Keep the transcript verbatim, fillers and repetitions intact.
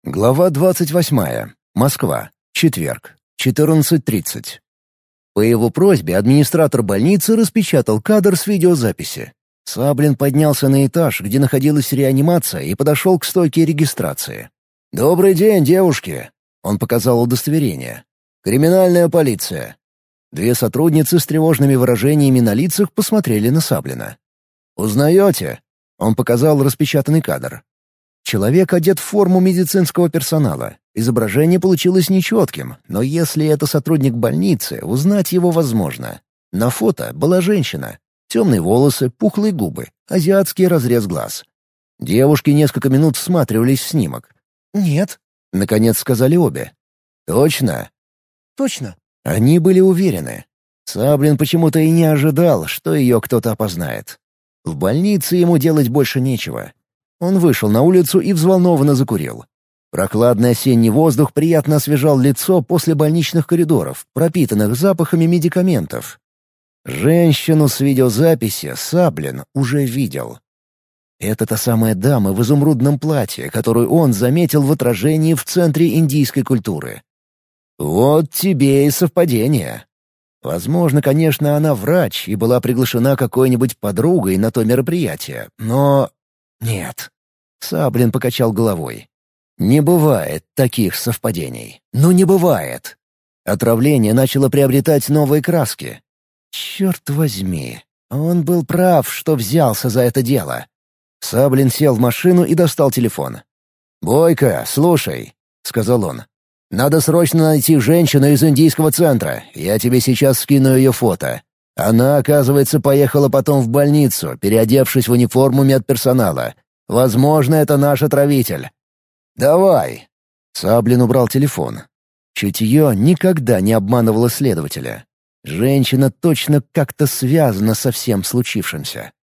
Глава двадцать восьмая. Москва. Четверг. четырнадцать тридцать. По его просьбе администратор больницы распечатал кадр с видеозаписи. Саблин поднялся на этаж, где находилась реанимация, и подошел к стойке регистрации. «Добрый день, девушки!» Он показал удостоверение. «Криминальная полиция». Две сотрудницы с тревожными выражениями на лицах посмотрели на Саблина. «Узнаете?» Он показал распечатанный кадр. Человек одет в форму медицинского персонала. Изображение получилось нечетким, но если это сотрудник больницы, узнать его возможно. На фото была женщина. Темные волосы, пухлые губы, азиатский разрез глаз. Девушки несколько минут всматривались в снимок. «Нет», — наконец сказали обе. «Точно?» «Точно». Они были уверены. Саблин почему-то и не ожидал, что ее кто-то опознает. В больнице ему делать больше нечего. Он вышел на улицу и взволнованно закурил. Прохладный осенний воздух приятно освежал лицо после больничных коридоров, пропитанных запахами медикаментов. Женщину с видеозаписи Саблин уже видел. Это та самая дама в изумрудном платье, которую он заметил в отражении в центре индийской культуры. Вот тебе и совпадение. Возможно, конечно, она врач и была приглашена какой-нибудь подругой на то мероприятие, но... Нет. Саблин покачал головой. Не бывает таких совпадений. Ну не бывает. Отравление начало приобретать новые краски. Черт возьми. Он был прав, что взялся за это дело. Саблин сел в машину и достал телефон. «Бойко, слушай», — сказал он. «Надо срочно найти женщину из индийского центра. Я тебе сейчас скину ее фото. Она, оказывается, поехала потом в больницу, переодевшись в униформу медперсонала. Возможно, это наш отравитель. Давай!» Саблин убрал телефон. Чутье никогда не обманывало следователя. Женщина точно как-то связана со всем случившимся.